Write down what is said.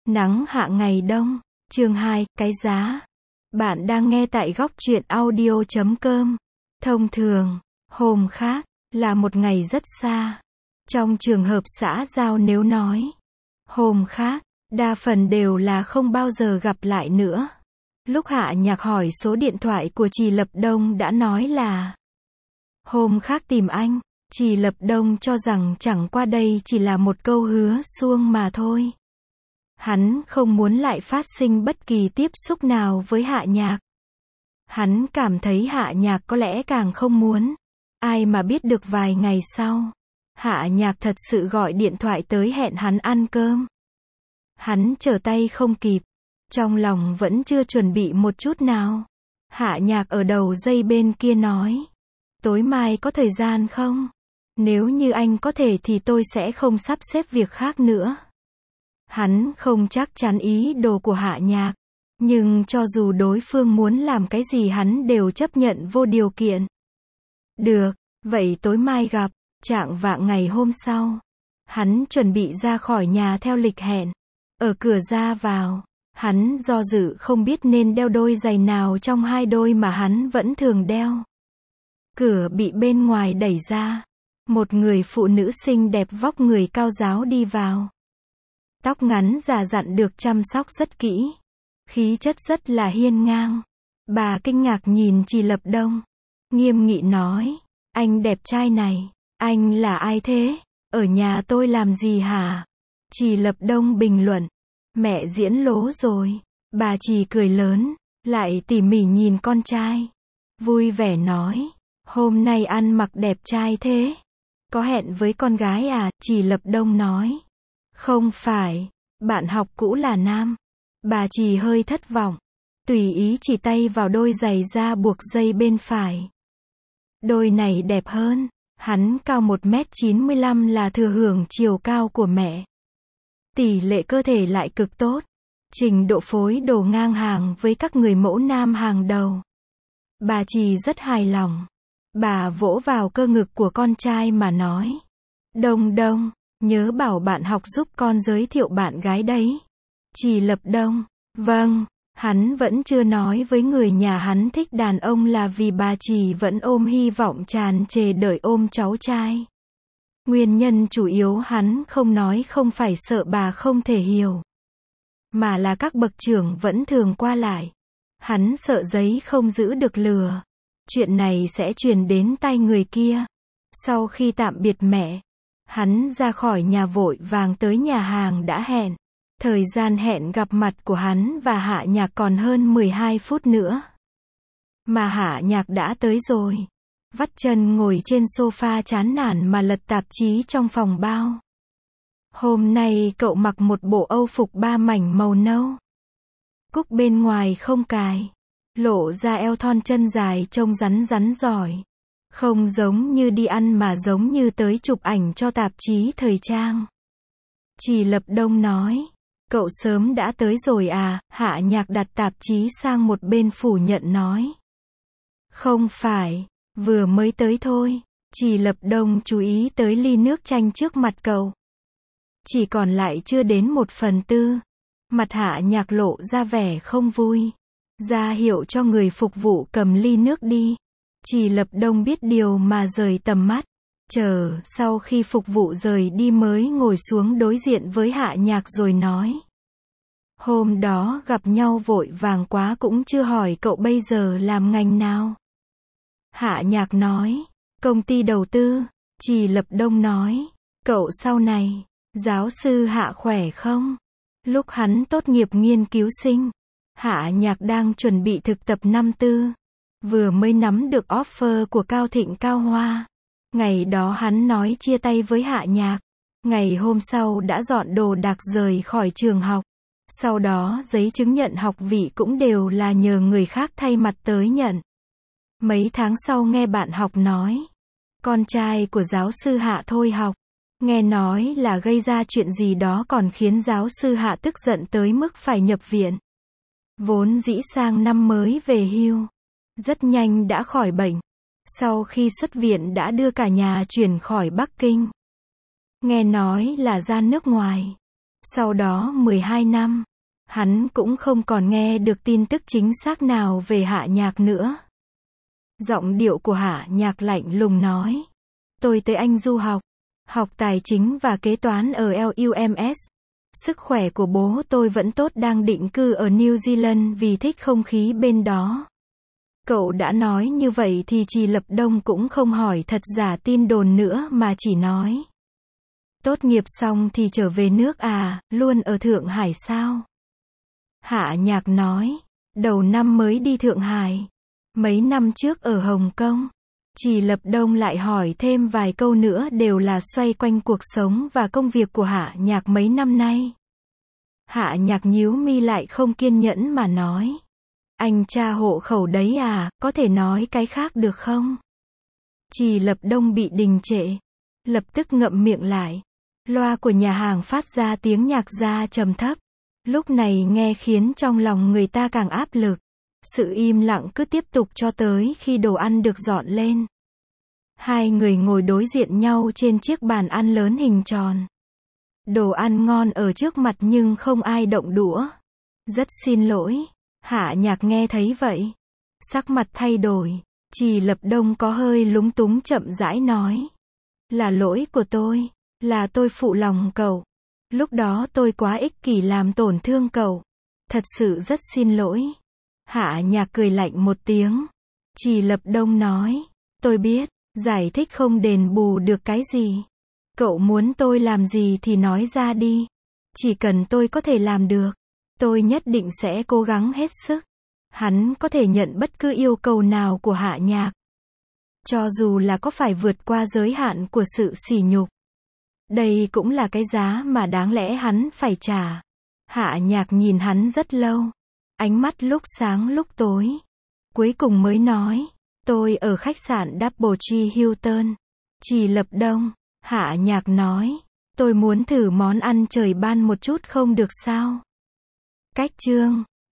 Nắng hạ ngày đông. Chương 2, cái giá. Bạn đang nghe tại góc truyện audio.com. Thông thường, hôm khác, là một ngày rất xa. Trong trường hợp xã giao nếu nói, hôm khác, đa phần đều là không bao giờ gặp lại nữa. Lúc Hạ Nhạc hỏi số điện thoại của Trì Lập Đông đã nói là hôm khác tìm anh. Trì Lập Đông cho rằng chẳng qua đây chỉ là một câu hứa suông mà thôi. Hắn không muốn lại phát sinh bất kỳ tiếp xúc nào với Hạ Nhạc. Hắn cảm thấy Hạ Nhạc có lẽ càng không muốn. Ai mà biết được vài ngày sau, Hạ Nhạc thật sự gọi điện thoại tới hẹn hắn ăn cơm. Hắn trở tay không kịp. Trong lòng vẫn chưa chuẩn bị một chút nào. Hạ Nhạc ở đầu dây bên kia nói. Tối mai có thời gian không? Nếu như anh có thể thì tôi sẽ không sắp xếp việc khác nữa. Hắn không chắc chắn ý đồ của Hạ Nhạc. Nhưng cho dù đối phương muốn làm cái gì hắn đều chấp nhận vô điều kiện. Được, vậy tối mai gặp. Chạng vạng ngày hôm sau, hắn chuẩn bị ra khỏi nhà theo lịch hẹn. Ở cửa ra vào, hắn do dự không biết nên đeo đôi giày nào trong hai đôi mà hắn vẫn thường đeo. Cửa bị bên ngoài đẩy ra. Một người phụ nữ xinh đẹp vóc người cao ráo đi vào. Tóc ngắn già dặn được chăm sóc rất kỹ. Khí chất rất là hiên ngang. Bà kinh ngạc nhìn Trì Lập Đông. Nghiêm nghị nói, anh đẹp trai này, anh là ai thế? Ở nhà tôi làm gì hả? Trì Lập Đông bình luận, mẹ diễn lố rồi. Bà Trì cười lớn, lại tỉ mỉ nhìn con trai. Vui vẻ nói, hôm nay ăn mặc đẹp trai thế. Có hẹn với con gái à? Trì Lập Đông nói. Không phải, bạn học cũ là nam. Bà Trì hơi thất vọng. Tùy ý chỉ tay vào đôi giày da buộc dây bên phải. Đôi này đẹp hơn. Hắn cao 1m95 là thừa hưởng chiều cao của mẹ. Tỷ lệ cơ thể lại cực tốt. Trình độ phối đồ ngang hàng với các người mẫu nam hàng đầu. Bà Trì rất hài lòng. Bà vỗ vào cơ ngực của con trai mà nói. Đông Đông, nhớ bảo bạn học giúp con giới thiệu bạn gái đấy. Trì Lập Đông, vâng, hắn vẫn chưa nói với người nhà hắn thích đàn ông là vì bà Trì vẫn ôm hy vọng tràn trề đợi ôm cháu trai. Nguyên nhân chủ yếu hắn không nói không phải sợ bà không thể hiểu, mà là các bậc trưởng vẫn thường qua lại. Hắn sợ giấy không giữ được lửa. Chuyện này sẽ truyền đến tai người kia. Sau khi tạm biệt mẹ, hắn ra khỏi nhà vội vàng tới nhà hàng đã hẹn. Thời gian hẹn gặp mặt của hắn và Hạ Nhạc còn hơn 12 phút nữa. Mà Hạ Nhạc đã tới rồi. Vắt chân ngồi trên sofa chán nản mà lật tạp chí trong phòng bao. Hôm nay cậu mặc một bộ âu phục 3 mảnh màu nâu. Cúc bên ngoài không cài. Lộ ra eo thon chân dài trông rắn rắn giỏi. Không giống như đi ăn mà giống như tới chụp ảnh cho tạp chí thời trang. Trì Lập Đông nói. Cậu sớm đã tới rồi à? Hạ Nhạc đặt tạp chí sang một bên phủ nhận nói. Không phải, vừa mới tới thôi. Trì Lập Đông chú ý tới ly nước chanh trước mặt cậu. Chỉ còn lại chưa đến 1/4. Mặt Hạ Nhạc lộ ra vẻ không vui. Ra hiệu cho người phục vụ cầm ly nước đi. Trì Lập Đông biết điều mà rời tầm mắt. Chờ sau khi phục vụ rời đi mới ngồi xuống đối diện với Hạ Nhạc rồi nói. Hôm đó gặp nhau vội vàng quá cũng chưa hỏi cậu bây giờ làm ngành nào. Hạ Nhạc nói. Công ty đầu tư. Trì Lập Đông nói. Cậu sau này, giáo sư Hạ khỏe không? Lúc hắn tốt nghiệp nghiên cứu sinh, Hạ Nhạc đang chuẩn bị thực tập năm tư. Vừa mới nắm được offer của Cao Thịnh Cao Hoa. Ngày đó hắn nói chia tay với Hạ Nhạc. Ngày hôm sau đã dọn đồ đạc rời khỏi trường học. Sau đó giấy chứng nhận học vị cũng đều là nhờ người khác thay mặt tới nhận. Mấy tháng sau nghe bạn học nói. Con trai của giáo sư Hạ thôi học. Nghe nói là gây ra chuyện gì đó còn khiến giáo sư Hạ tức giận tới mức phải nhập viện. Vốn dĩ sang năm mới về hưu. Rất nhanh đã khỏi bệnh. Sau khi xuất viện đã đưa cả nhà chuyển khỏi Bắc Kinh. Nghe nói là ra nước ngoài. Sau đó 12 năm, hắn cũng không còn nghe được tin tức chính xác nào về Hạ Nhạc nữa. Giọng điệu của Hạ Nhạc lạnh lùng nói. Tôi tới Anh du học. Học tài chính và kế toán ở LUMS. Sức khỏe của bố tôi vẫn tốt, đang định cư ở New Zealand vì thích không khí bên đó. Cậu đã nói như vậy thì Trì Lập Đông cũng không hỏi thật giả tin đồn nữa mà chỉ nói. Tốt nghiệp xong thì trở về nước à, luôn ở Thượng Hải sao? Hạ Nhạc nói. Đầu năm mới đi Thượng Hải. Mấy năm trước ở Hồng Kông. Trì Lập Đông lại hỏi thêm vài câu nữa, đều là xoay quanh cuộc sống và công việc của Hạ Nhạc mấy năm nay. Hạ Nhạc nhíu mi lại không kiên nhẫn mà nói. Anh tra hộ khẩu đấy à, có thể nói cái khác được không? Trì Lập Đông bị đình trệ. Lập tức ngậm miệng lại. Loa của nhà hàng phát ra tiếng nhạc ra trầm thấp. Lúc này nghe khiến trong lòng người ta càng áp lực. Sự im lặng cứ tiếp tục cho tới khi đồ ăn được dọn lên. Hai người ngồi đối diện nhau trên chiếc bàn ăn lớn hình tròn. Đồ ăn ngon ở trước mặt nhưng không ai động đũa. Rất xin lỗi. Hạ Nhạc nghe thấy vậy. Sắc mặt thay đổi. Trì Lập Đông có hơi lúng túng chậm rãi nói. Là lỗi của tôi. Là tôi phụ lòng cậu. Lúc đó tôi quá ích kỷ làm tổn thương cậu. Thật sự rất xin lỗi. Hạ Nhạc cười lạnh một tiếng. Trì Lập Đông nói. Tôi biết, giải thích không đền bù được cái gì. Cậu muốn tôi làm gì thì nói ra đi. Chỉ cần tôi có thể làm được, tôi nhất định sẽ cố gắng hết sức. Hắn có thể nhận bất cứ yêu cầu nào của Hạ Nhạc. Cho dù là có phải vượt qua giới hạn của sự sỉ nhục. Đây cũng là cái giá mà đáng lẽ hắn phải trả. Hạ Nhạc nhìn hắn rất lâu. Ánh mắt lúc sáng lúc tối. Cuối cùng mới nói. Tôi ở khách sạn Double Tree Hilton. Trì Lập Đông. Hạ Nhạc nói. Tôi muốn thử món ăn trời ban một chút không được sao? Cách chương